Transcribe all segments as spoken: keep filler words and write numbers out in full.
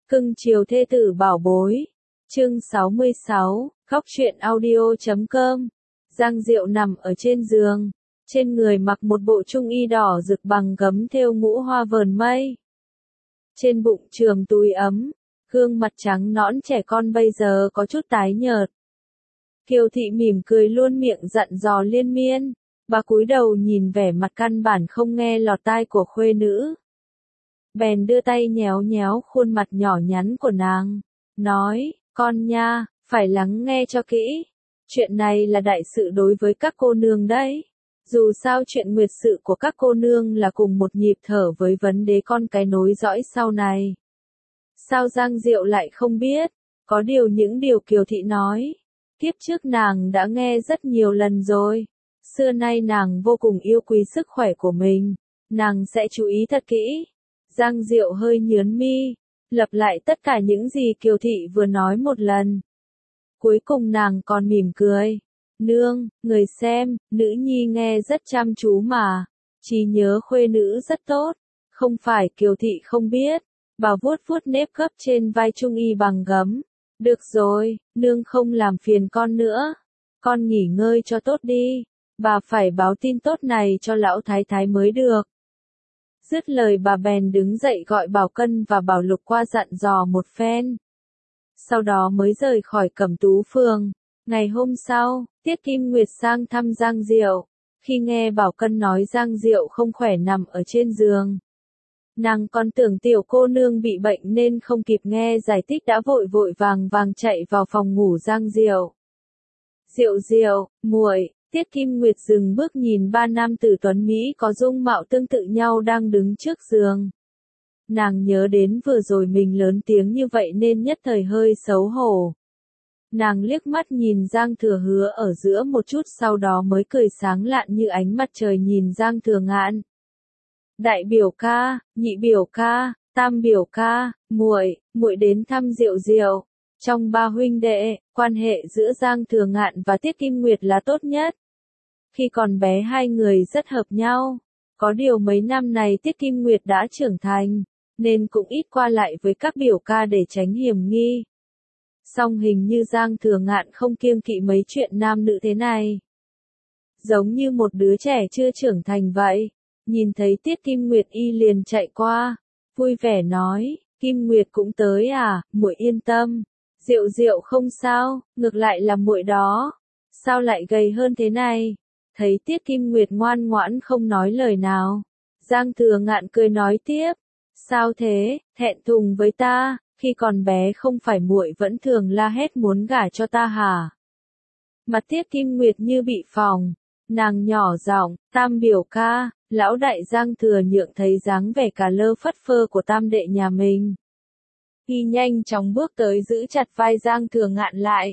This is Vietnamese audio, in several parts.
Cưng chiều thê tử bảo bối. Chương sáu mươi sáu, khóc chuyện audio chấm com. Giang Diệu nằm ở trên giường, trên người mặc một bộ trung y đỏ rực bằng gấm thêu ngũ hoa vờn mây. Trên bụng chườm túi ấm, gương mặt trắng nõn trẻ con bây giờ có chút tái nhợt. Kiều Thị mỉm cười luôn miệng dặn dò liên miên, bà cúi đầu nhìn vẻ mặt căn bản không nghe lọt tai của khuê nữ. Bèn đưa tay nhéo nhéo khuôn mặt nhỏ nhắn của nàng, nói, con nha, phải lắng nghe cho kỹ. Chuyện này là đại sự đối với các cô nương đấy. Dù sao chuyện nguyệt sự của các cô nương là cùng một nhịp thở với vấn đề con cái nối dõi sau này. Sao Giang Diệu lại không biết? Có điều những điều Kiều Thị nói, kiếp trước nàng đã nghe rất nhiều lần rồi. Xưa nay nàng vô cùng yêu quý sức khỏe của mình, nàng sẽ chú ý thật kỹ. Giang Diệu hơi nhướng mi, lặp lại tất cả những gì Kiều Thị vừa nói một lần. Cuối cùng nàng còn mỉm cười. Nương, người xem, nữ nhi nghe rất chăm chú mà. Trí nhớ khuê nữ rất tốt. Không phải Kiều Thị không biết. Bà vuốt vuốt nếp gấp trên vai trung y bằng gấm. Được rồi, nương không làm phiền con nữa. Con nghỉ ngơi cho tốt đi. Bà phải báo tin tốt này cho lão thái thái mới được. Dứt lời bà bèn đứng dậy gọi Bảo Cân và Bảo Lục qua dặn dò một phen. Sau đó mới rời khỏi Cẩm Tú Phường. Ngày hôm sau, Tiết Kim Nguyệt sang thăm Giang Diệu. Khi nghe Bảo Cân nói Giang Diệu không khỏe nằm ở trên giường, nàng còn tưởng tiểu cô nương bị bệnh nên không kịp nghe giải thích đã vội vội vàng vàng chạy vào phòng ngủ Giang Diệu. Diệu Diệu, muội. Tiết Kim Nguyệt dừng bước nhìn ba nam tử tuấn Mỹ có dung mạo tương tự nhau đang đứng trước giường. Nàng nhớ đến vừa rồi mình lớn tiếng như vậy nên nhất thời hơi xấu hổ. Nàng liếc mắt nhìn Giang Thừa Hứa ở giữa một chút sau đó mới cười sáng lạn như ánh mặt trời nhìn Giang Thừa Ngạn. Đại biểu ca, nhị biểu ca, tam biểu ca, muội, muội đến thăm Diệu Diệu. Trong ba huynh đệ, quan hệ giữa Giang Thừa Ngạn và Tiết Kim Nguyệt là tốt nhất. Khi còn bé hai người rất hợp nhau. Có điều mấy năm này Tiết Kim Nguyệt đã trưởng thành, nên cũng ít qua lại với các biểu ca để tránh hiểm nghi. Song hình như Giang Thừa Ngạn không kiêng kỵ mấy chuyện nam nữ thế này. Giống như một đứa trẻ chưa trưởng thành vậy. Nhìn thấy Tiết Kim Nguyệt y liền chạy qua, vui vẻ nói, Kim Nguyệt cũng tới à, muội yên tâm. Diệu Diệu không sao, ngược lại là muội đó. Sao lại gầy hơn thế này? Thấy Tiết Kim Nguyệt ngoan ngoãn không nói lời nào. Giang Thừa Ngạn cười nói tiếp. Sao thế, thẹn thùng với ta, khi còn bé không phải muội vẫn thường la hét muốn gả cho ta hả? Mặt Tiết Kim Nguyệt như bị phỏng. Nàng nhỏ giọng, tam biểu ca, lão đại Giang Thừa Nhượng thấy dáng vẻ cà lơ phất phơ của tam đệ nhà mình. Y nhanh chóng bước tới giữ chặt vai Giang Thừa Ngạn lại.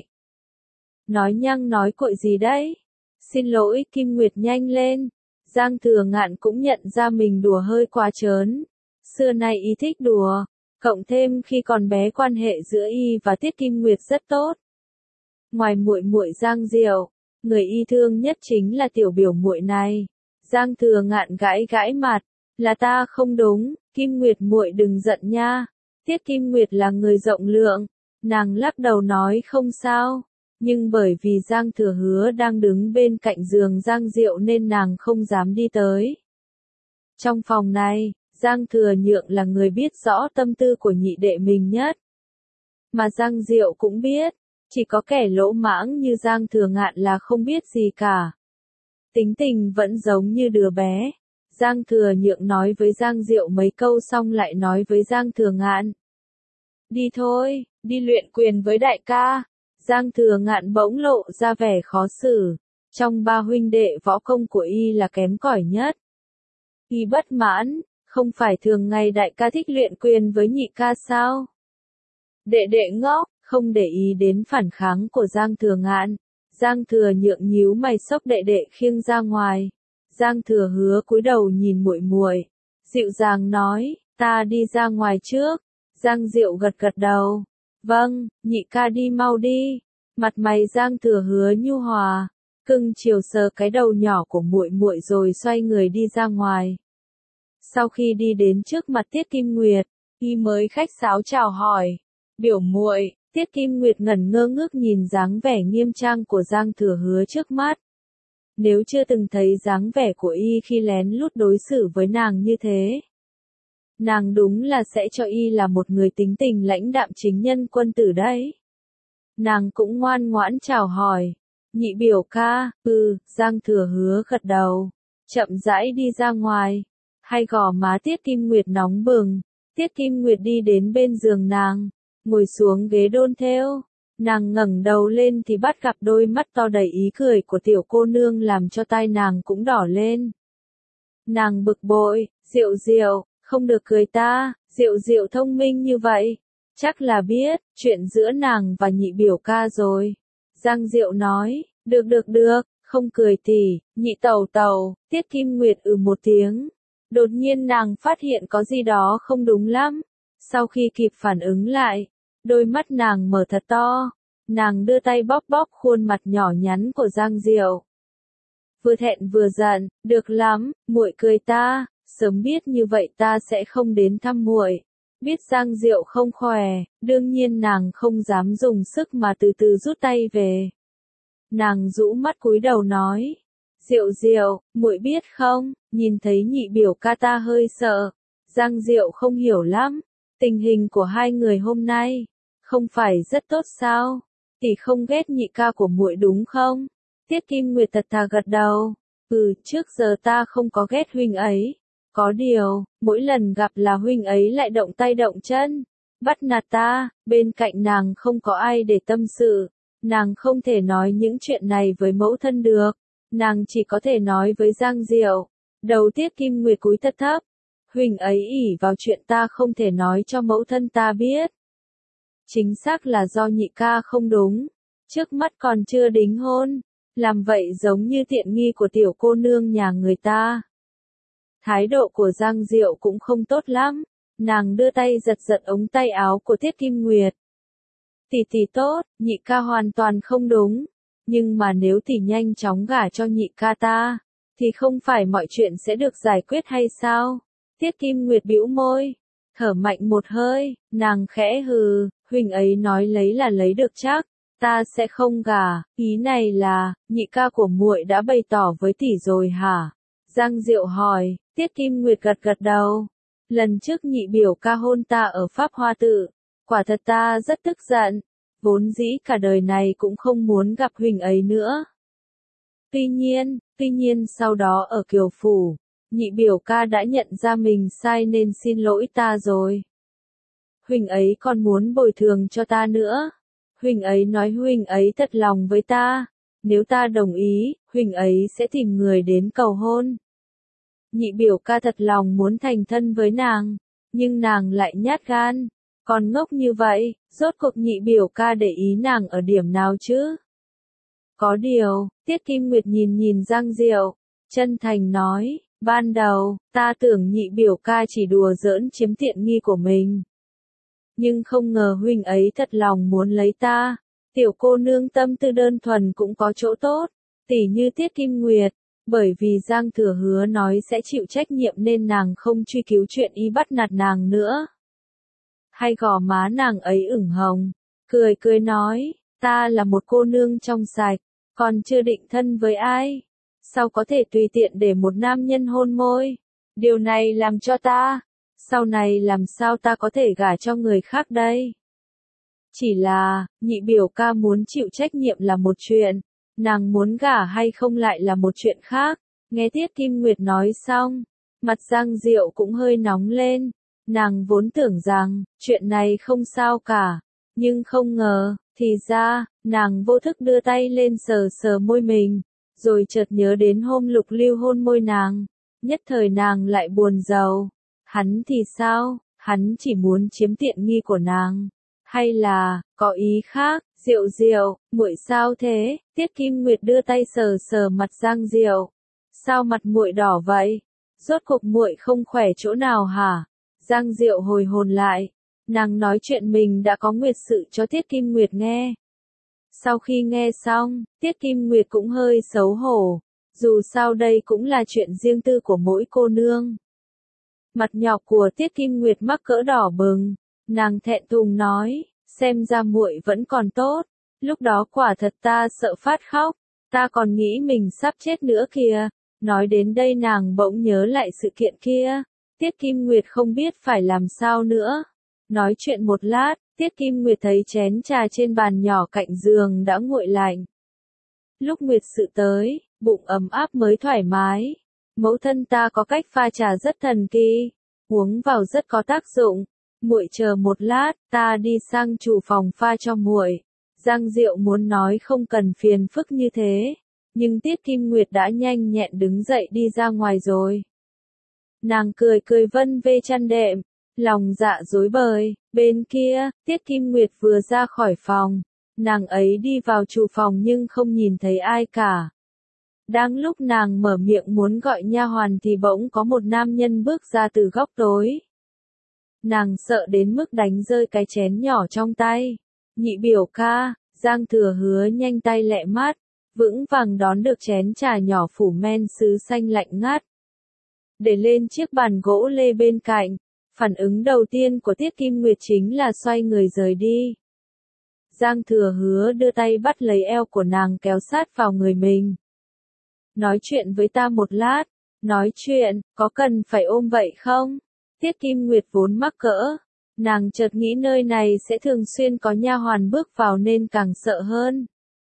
Nói nhăng nói cội gì đấy? Xin lỗi Kim Nguyệt nhanh lên. Giang Thừa Ngạn cũng nhận ra mình đùa hơi quá trớn. Xưa nay y thích đùa, cộng thêm khi còn bé quan hệ giữa y và Tiết Kim Nguyệt rất tốt. Ngoài muội muội Giang Diệu, người y thương nhất chính là tiểu biểu muội này. Giang Thừa Ngạn gãi gãi mặt, là ta không đúng, Kim Nguyệt muội đừng giận nha. Tiết Kim Nguyệt là người rộng lượng, nàng lắc đầu nói không sao. Nhưng bởi vì Giang Thừa Hứa đang đứng bên cạnh giường Giang Diệu nên nàng không dám đi tới. Trong phòng này, Giang Thừa Nhượng là người biết rõ tâm tư của nhị đệ mình nhất. Mà Giang Diệu cũng biết, chỉ có kẻ lỗ mãng như Giang Thừa Ngạn là không biết gì cả. Tính tình vẫn giống như đứa bé. Giang Thừa Nhượng nói với Giang Diệu mấy câu xong lại nói với Giang Thừa Ngạn. Đi thôi, đi luyện quyền với đại ca. Giang Thừa Ngạn bỗng lộ ra vẻ khó xử. Trong ba huynh đệ võ công của y là kém cỏi nhất. Y bất mãn, không phải thường ngày đại ca thích luyện quyền với nhị ca sao? Đệ đệ ngốc, không để ý đến phản kháng của Giang Thừa Ngạn. Giang Thừa Nhượng nhíu mày xốc đệ đệ khiêng ra ngoài. Giang Thừa Hứa cúi đầu nhìn muội muội, dịu dàng nói, ta đi ra ngoài trước. Giang Diệu gật gật đầu. Vâng, nhị ca đi mau đi. Mặt mày Giang Thừa Hứa nhu hòa, cưng chiều sờ cái đầu nhỏ của muội muội rồi xoay người đi ra ngoài. Sau khi đi đến trước mặt Tiết Kim Nguyệt, y mới khách sáo chào hỏi. Biểu muội. Tiết Kim Nguyệt ngẩn ngơ ngước nhìn dáng vẻ nghiêm trang của Giang Thừa Hứa trước mắt. Nếu chưa từng thấy dáng vẻ của y khi lén lút đối xử với nàng như thế, nàng đúng là sẽ cho y là một người tính tình lãnh đạm chính nhân quân tử đấy. Nàng cũng ngoan ngoãn chào hỏi. Nhị biểu ca, ừ, Giang Thừa Hứa gật đầu, chậm rãi đi ra ngoài. Hai gò má Tiết Kim Nguyệt nóng bừng. Tiết Kim Nguyệt đi đến bên giường nàng, ngồi xuống ghế đôn thêu. Nàng ngẩng đầu lên thì bắt gặp đôi mắt to đầy ý cười của tiểu cô nương làm cho tai nàng cũng đỏ lên. Nàng bực bội, Diệu Diệu, không được cười ta, Diệu Diệu thông minh như vậy, chắc là biết chuyện giữa nàng và nhị biểu ca rồi. Giang Diệu nói, được được được, không cười tỷ, nhị tẩu tẩu. Tiết Kim Nguyệt ừ một tiếng. Đột nhiên nàng phát hiện có gì đó không đúng lắm. Sau khi kịp phản ứng lại, đôi mắt nàng mở thật to. Nàng đưa tay bóp bóp khuôn mặt nhỏ nhắn của Giang Diệu. Vừa thẹn vừa giận, được lắm, muội cười ta, sớm biết như vậy ta sẽ không đến thăm muội. Biết Giang Diệu không khỏe, đương nhiên nàng không dám dùng sức mà từ từ rút tay về. Nàng rũ mắt cúi đầu nói, Diệu Diệu, muội biết không, nhìn thấy nhị biểu ca ta hơi sợ. Giang Diệu không hiểu lắm, tình hình của hai người hôm nay, không phải rất tốt sao? Tỷ không ghét nhị ca của muội đúng không? Tiết Kim Nguyệt thật thà gật đầu, ừ, trước giờ ta không có ghét huynh ấy. Có điều, mỗi lần gặp là huynh ấy lại động tay động chân, bắt nạt ta, bên cạnh nàng không có ai để tâm sự. Nàng không thể nói những chuyện này với mẫu thân được, nàng chỉ có thể nói với Giang Diệu. Đầu Tiết Kim Nguyệt cúi thật thấp, huynh ấy ỷ vào chuyện ta không thể nói cho mẫu thân ta biết. Chính xác là do nhị ca không đúng, trước mắt còn chưa đính hôn, làm vậy giống như tiện nghi của tiểu cô nương nhà người ta. Thái độ của Giang Diệu cũng không tốt lắm, nàng đưa tay giật giật ống tay áo của Tiết Kim Nguyệt. Tỷ tỷ tốt, nhị ca hoàn toàn không đúng, nhưng mà nếu tỷ nhanh chóng gả cho nhị ca ta, thì không phải mọi chuyện sẽ được giải quyết hay sao? Tiết Kim Nguyệt bĩu môi, thở mạnh một hơi, nàng khẽ hừ, huynh ấy nói lấy là lấy được chắc, ta sẽ không gả, ý này là, nhị ca của muội đã bày tỏ với tỷ rồi hả? Giang Diệu hỏi. Tiết Kim Nguyệt gật gật đầu. Lần trước nhị biểu ca hôn ta ở Pháp Hoa Tự, quả thật ta rất tức giận, vốn dĩ cả đời này cũng không muốn gặp huynh ấy nữa. Tuy nhiên, tuy nhiên sau đó ở Kiều Phủ, nhị biểu ca đã nhận ra mình sai nên xin lỗi ta rồi. Huynh ấy còn muốn bồi thường cho ta nữa. Huynh ấy nói huynh ấy thật lòng với ta, nếu ta đồng ý, huynh ấy sẽ tìm người đến cầu hôn. Nhị biểu ca thật lòng muốn thành thân với nàng, nhưng nàng lại nhát gan, còn ngốc như vậy, rốt cuộc nhị biểu ca để ý nàng ở điểm nào chứ? Có điều, Tiết Kim Nguyệt nhìn nhìn Giang Diệu, chân thành nói, ban đầu, ta tưởng nhị biểu ca chỉ đùa giỡn chiếm tiện nghi của mình. Nhưng không ngờ huynh ấy thật lòng muốn lấy ta, tiểu cô nương tâm tư đơn thuần cũng có chỗ tốt, tỉ như Tiết Kim Nguyệt. Bởi vì Giang Thừa Hứa nói sẽ chịu trách nhiệm nên nàng không truy cứu chuyện y bắt nạt nàng nữa. Hai gò má nàng ấy ửng hồng, cười cười nói, ta là một cô nương trong sạch, còn chưa định thân với ai. Sao có thể tùy tiện để một nam nhân hôn môi? Điều này làm cho ta, sau này làm sao ta có thể gả cho người khác đây? Chỉ là, nhị biểu ca muốn chịu trách nhiệm là một chuyện. Nàng muốn gả hay không lại là một chuyện khác. Nghe Tiết Kim Nguyệt nói xong, mặt Giang Diệu cũng hơi nóng lên. Nàng vốn tưởng rằng, chuyện này không sao cả. Nhưng không ngờ, thì ra, nàng vô thức đưa tay lên sờ sờ môi mình. Rồi chợt nhớ đến hôm Lục Lưu hôn môi nàng. Nhất thời nàng lại buồn rầu. Hắn thì sao, hắn chỉ muốn chiếm tiện nghi của nàng. Hay là, có ý khác? Diệu Diệu, muội sao thế? Tiết Kim Nguyệt đưa tay sờ sờ mặt Giang Diệu. Sao mặt muội đỏ vậy? Rốt cuộc muội không khỏe chỗ nào hả? Giang Diệu hồi hồn lại, nàng nói chuyện mình đã có nguyệt sự cho Tiết Kim Nguyệt nghe. Sau khi nghe xong, Tiết Kim Nguyệt cũng hơi xấu hổ, dù sao đây cũng là chuyện riêng tư của mỗi cô nương. Mặt nhỏ của Tiết Kim Nguyệt mắc cỡ đỏ bừng, nàng thẹn thùng nói, xem ra muội vẫn còn tốt, lúc đó quả thật ta sợ phát khóc, ta còn nghĩ mình sắp chết nữa kìa. Nói đến đây nàng bỗng nhớ lại sự kiện kia, Tiết Kim Nguyệt không biết phải làm sao nữa. Nói chuyện một lát, Tiết Kim Nguyệt thấy chén trà trên bàn nhỏ cạnh giường đã nguội lạnh. Lúc Nguyệt sự tới, bụng ấm áp mới thoải mái. Mẫu thân ta có cách pha trà rất thần kỳ, uống vào rất có tác dụng. Muội chờ một lát, ta đi sang chủ phòng pha cho muội. Giang Diệu muốn nói không cần phiền phức như thế, nhưng Tiết Kim Nguyệt đã nhanh nhẹn đứng dậy đi ra ngoài rồi. Nàng cười cười vân vê chăn đệm, lòng dạ rối bời. Bên kia, Tiết Kim Nguyệt vừa ra khỏi phòng, nàng ấy đi vào chủ phòng nhưng không nhìn thấy ai cả. Đang lúc nàng mở miệng muốn gọi nha hoàn thì bỗng có một nam nhân bước ra từ góc tối. Nàng sợ đến mức đánh rơi cái chén nhỏ trong tay. Nhị biểu ca, Giang Thừa Hứa nhanh tay lẹ mắt, vững vàng đón được chén trà nhỏ phủ men sứ xanh lạnh ngắt. Để lên chiếc bàn gỗ lê bên cạnh, phản ứng đầu tiên của Tiết Kim Nguyệt chính là xoay người rời đi. Giang Thừa Hứa đưa tay bắt lấy eo của nàng kéo sát vào người mình. Nói chuyện với ta một lát, nói chuyện, có cần phải ôm vậy không? Tiết Kim Nguyệt vốn mắc cỡ, nàng chợt nghĩ nơi này sẽ thường xuyên có nha hoàn bước vào nên càng sợ hơn.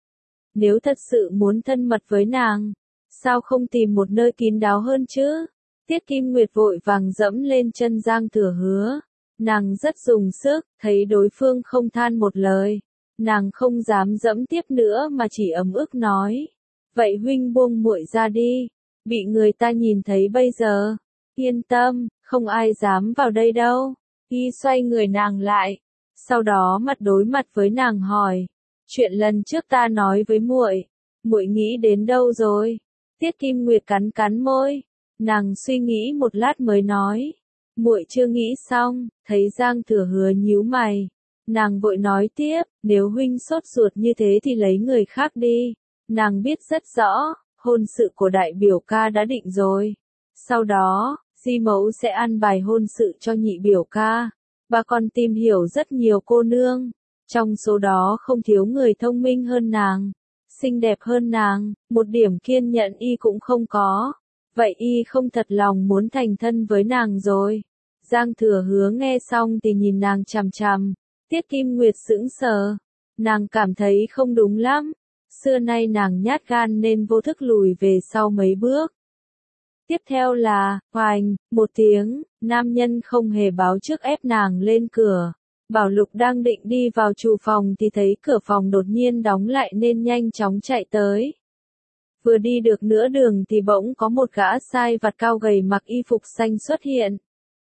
Nếu thật sự muốn thân mật với nàng, sao không tìm một nơi kín đáo hơn chứ? Tiết Kim Nguyệt vội vàng dẫm lên chân Giang Thừa Hứa. Nàng rất dùng sức, thấy đối phương không than một lời. Nàng không dám dẫm tiếp nữa mà chỉ ấm ức nói. Vậy huynh buông muội ra đi, bị người ta nhìn thấy bây giờ. Yên tâm, không ai dám vào đây đâu. Y xoay người nàng lại, sau đó mặt đối mặt với nàng hỏi. Chuyện lần trước ta nói với muội, muội nghĩ đến đâu rồi? Tiết Kim Nguyệt cắn cắn môi, nàng suy nghĩ một lát mới nói. Muội chưa nghĩ xong, thấy Giang Thừa Hứa nhíu mày. Nàng vội nói tiếp, nếu huynh sốt ruột như thế thì lấy người khác đi. Nàng biết rất rõ, hôn sự của đại biểu ca đã định rồi. Sau đó, Di Mẫu sẽ ăn bài hôn sự cho nhị biểu ca. Bà còn tìm hiểu rất nhiều cô nương. Trong số đó không thiếu người thông minh hơn nàng, xinh đẹp hơn nàng, một điểm kiên nhẫn y cũng không có. Vậy y không thật lòng muốn thành thân với nàng rồi. Giang Thừa Hứa nghe xong thì nhìn nàng chằm chằm. Tiết Kim Nguyệt sững sờ. Nàng cảm thấy không đúng lắm. Xưa nay nàng nhát gan nên vô thức lùi về sau mấy bước. Tiếp theo là, oành, một tiếng, nam nhân không hề báo trước ép nàng lên cửa. Bảo Lục đang định đi vào chủ phòng thì thấy cửa phòng đột nhiên đóng lại nên nhanh chóng chạy tới. Vừa đi được nửa đường thì bỗng có một gã sai vặt cao gầy mặc y phục xanh xuất hiện.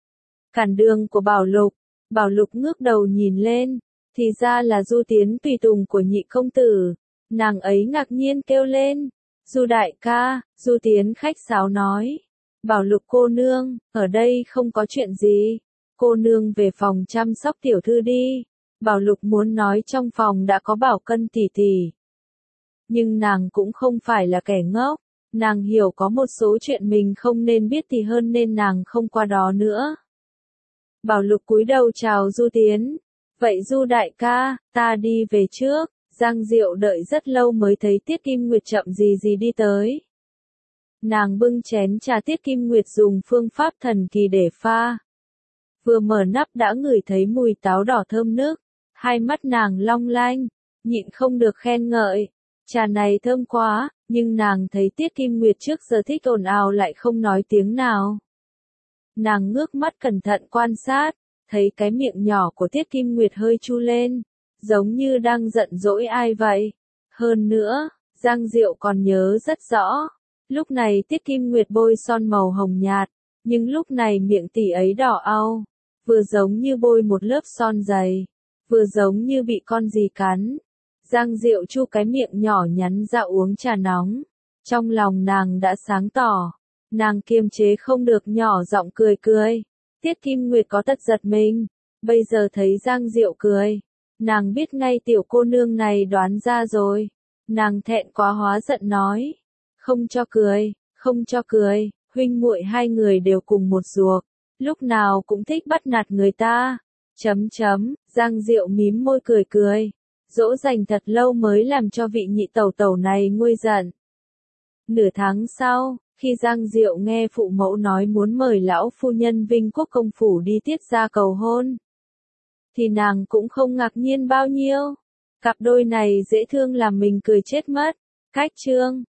Cản đường của Bảo Lục, Bảo Lục ngước đầu nhìn lên, thì ra là Du Tiến tùy tùng của nhị công tử. Nàng ấy ngạc nhiên kêu lên, Du đại ca. Du Tiến khách sáo nói, Bảo Lục cô nương, ở đây không có chuyện gì. Cô nương về phòng chăm sóc tiểu thư đi. Bảo Lục muốn nói trong phòng đã có Bảo Cân tỷ tỷ. Nhưng nàng cũng không phải là kẻ ngốc. Nàng hiểu có một số chuyện mình không nên biết thì hơn nên nàng không qua đó nữa. Bảo Lục cúi đầu chào Du Tiến. Vậy Du đại ca, ta đi về trước. Giang Diệu đợi rất lâu mới thấy Tiết Kim Nguyệt chậm gì gì đi tới. Nàng bưng chén trà Tiết Kim Nguyệt dùng phương pháp thần kỳ để pha. Vừa mở nắp đã ngửi thấy mùi táo đỏ thơm nức, hai mắt nàng long lanh, nhịn không được khen ngợi. Trà này thơm quá, nhưng nàng thấy Tiết Kim Nguyệt trước giờ thích ồn ào lại không nói tiếng nào. Nàng ngước mắt cẩn thận quan sát, thấy cái miệng nhỏ của Tiết Kim Nguyệt hơi chu lên, giống như đang giận dỗi ai vậy. Hơn nữa, Giang Diệu còn nhớ rất rõ, lúc này Tiết Kim Nguyệt bôi son màu hồng nhạt, nhưng lúc này miệng tỷ ấy đỏ au, vừa giống như bôi một lớp son dày, vừa giống như bị con gì cắn. Giang Diệu chu cái miệng nhỏ nhắn ra uống trà nóng, trong lòng nàng đã sáng tỏ, nàng kiềm chế không được nhỏ giọng cười cười. Tiết Kim Nguyệt có tật giật mình, bây giờ thấy Giang Diệu cười, nàng biết ngay tiểu cô nương này đoán ra rồi, nàng thẹn quá hóa giận nói, không cho cười, không cho cười, huynh muội hai người đều cùng một ruột, lúc nào cũng thích bắt nạt người ta. Chấm chấm, Giang Diệu mím môi cười cười. Dỗ dành thật lâu mới làm cho vị nhị tẩu tẩu này nguôi giận. Nửa tháng sau, khi Giang Diệu nghe phụ mẫu nói muốn mời lão phu nhân Vinh Quốc công phủ đi tiết gia cầu hôn, thì nàng cũng không ngạc nhiên bao nhiêu. Cặp đôi này dễ thương làm mình cười chết mất. Cách chương